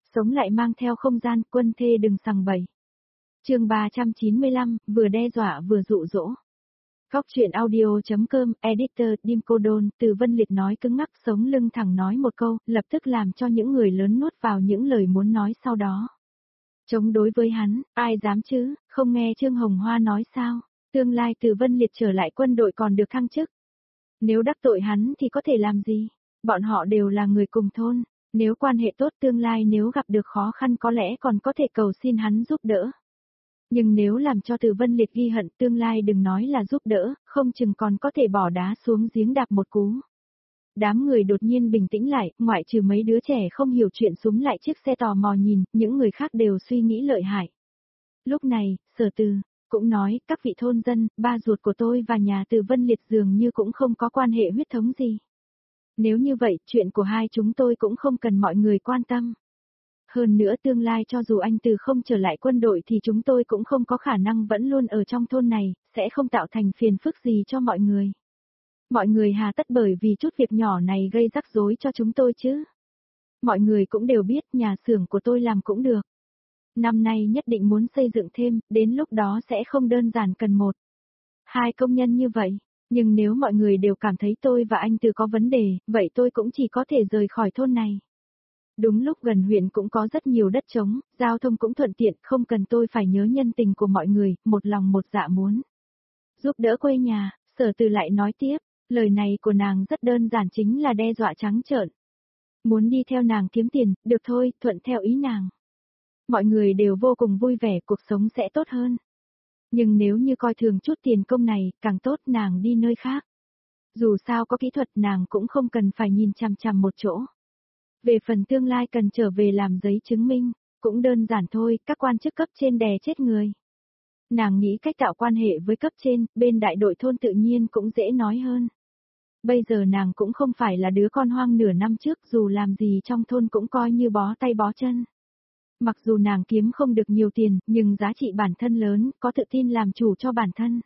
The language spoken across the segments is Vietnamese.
Sống lại mang theo không gian, quân thê đừng sằng bậy. Chương 395, vừa đe dọa vừa dụ dỗ. Góc truyện audio.com, editor, Dim Cô Đôn, Từ Vân Liệt nói cứng ngắc sống lưng thẳng nói một câu, lập tức làm cho những người lớn nuốt vào những lời muốn nói sau đó. Chống đối với hắn, ai dám chứ, không nghe Trương Hồng Hoa nói sao, tương lai Từ Vân Liệt trở lại quân đội còn được thăng chức. Nếu đắc tội hắn thì có thể làm gì, bọn họ đều là người cùng thôn, nếu quan hệ tốt tương lai nếu gặp được khó khăn có lẽ còn có thể cầu xin hắn giúp đỡ. Nhưng nếu làm cho Từ Vân Liệt ghi hận tương lai đừng nói là giúp đỡ, không chừng còn có thể bỏ đá xuống giếng đạp một cú. Đám người đột nhiên bình tĩnh lại, ngoại trừ mấy đứa trẻ không hiểu chuyện súng lại chiếc xe tò mò nhìn, những người khác đều suy nghĩ lợi hại. Lúc này, Sở Từ cũng nói, các vị thôn dân, ba ruột của tôi và nhà Từ Vân Liệt dường như cũng không có quan hệ huyết thống gì. Nếu như vậy, chuyện của hai chúng tôi cũng không cần mọi người quan tâm. Hơn nữa tương lai cho dù anh Từ không trở lại quân đội thì chúng tôi cũng không có khả năng vẫn luôn ở trong thôn này, sẽ không tạo thành phiền phức gì cho mọi người. Mọi người hà tất bởi vì chút việc nhỏ này gây rắc rối cho chúng tôi chứ. Mọi người cũng đều biết nhà xưởng của tôi làm cũng được. Năm nay nhất định muốn xây dựng thêm, đến lúc đó sẽ không đơn giản cần một, hai công nhân như vậy. Nhưng nếu mọi người đều cảm thấy tôi và anh Từ có vấn đề, vậy tôi cũng chỉ có thể rời khỏi thôn này. Đúng lúc gần huyện cũng có rất nhiều đất trống, giao thông cũng thuận tiện, không cần tôi phải nhớ nhân tình của mọi người, một lòng một dạ muốn giúp đỡ quê nhà. Sở Từ lại nói tiếp, lời này của nàng rất đơn giản chính là đe dọa trắng trợn. Muốn đi theo nàng kiếm tiền, được thôi, thuận theo ý nàng. Mọi người đều vô cùng vui vẻ, cuộc sống sẽ tốt hơn. Nhưng nếu như coi thường chút tiền công này, càng tốt nàng đi nơi khác. Dù sao có kỹ thuật nàng cũng không cần phải nhìn chằm chằm một chỗ. Về phần tương lai cần trở về làm giấy chứng minh, cũng đơn giản thôi, các quan chức cấp trên đè chết người. Nàng nghĩ cách tạo quan hệ với cấp trên, bên đại đội thôn tự nhiên cũng dễ nói hơn. Bây giờ nàng cũng không phải là đứa con hoang nửa năm trước, dù làm gì trong thôn cũng coi như bó tay bó chân. Mặc dù nàng kiếm không được nhiều tiền, nhưng giá trị bản thân lớn, có tự tin làm chủ cho bản thân.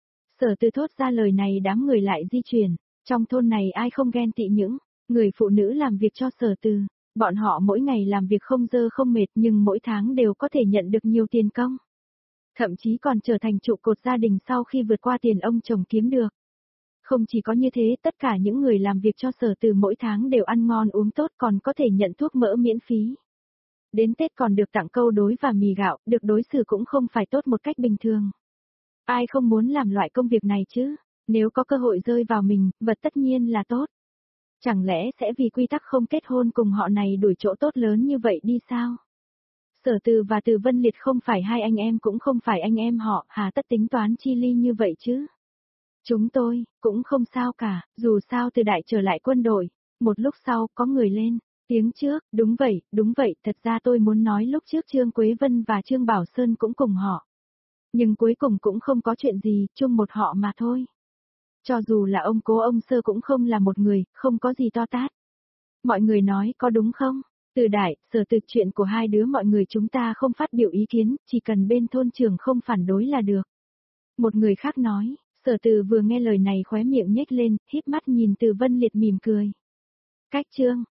Sở Từ thốt ra lời này đám người lại di chuyển, trong thôn này ai không ghen tị những người phụ nữ làm việc cho Sở Từ, bọn họ mỗi ngày làm việc không dơ không mệt nhưng mỗi tháng đều có thể nhận được nhiều tiền công. Thậm chí còn trở thành trụ cột gia đình sau khi vượt qua tiền ông chồng kiếm được. Không chỉ có như thế, tất cả những người làm việc cho Sở Từ mỗi tháng đều ăn ngon uống tốt còn có thể nhận thuốc mỡ miễn phí. Đến Tết còn được tặng câu đối và mì gạo, được đối xử cũng không phải tốt một cách bình thường. Ai không muốn làm loại công việc này chứ, nếu có cơ hội rơi vào mình, vật tất nhiên là tốt. Chẳng lẽ sẽ vì quy tắc không kết hôn cùng họ này đuổi chỗ tốt lớn như vậy đi sao? Sở Từ và Từ Vân Liệt không phải hai anh em cũng không phải anh em họ, hà tất tính toán chi ly như vậy chứ? Chúng tôi, cũng không sao cả, dù sao Từ Đại trở lại quân đội. Một lúc sau, có người lên tiếng trước, đúng vậy, thật ra tôi muốn nói lúc trước Trương Quế Vân và Trương Bảo Sơn cũng cùng họ. Nhưng cuối cùng cũng không có chuyện gì, chung một họ mà thôi. Cho dù là ông Cố ông Sơ cũng không là một người, không có gì to tát. Mọi người nói có đúng không? Từ Đại, Sở Từ chuyện của hai đứa mọi người chúng ta không phát biểu ý kiến, chỉ cần bên thôn trưởng không phản đối là được. Một người khác nói, Sở Từ vừa nghe lời này khóe miệng nhếch lên, híp mắt nhìn Từ Vân Liệt mỉm cười. Cách Trương,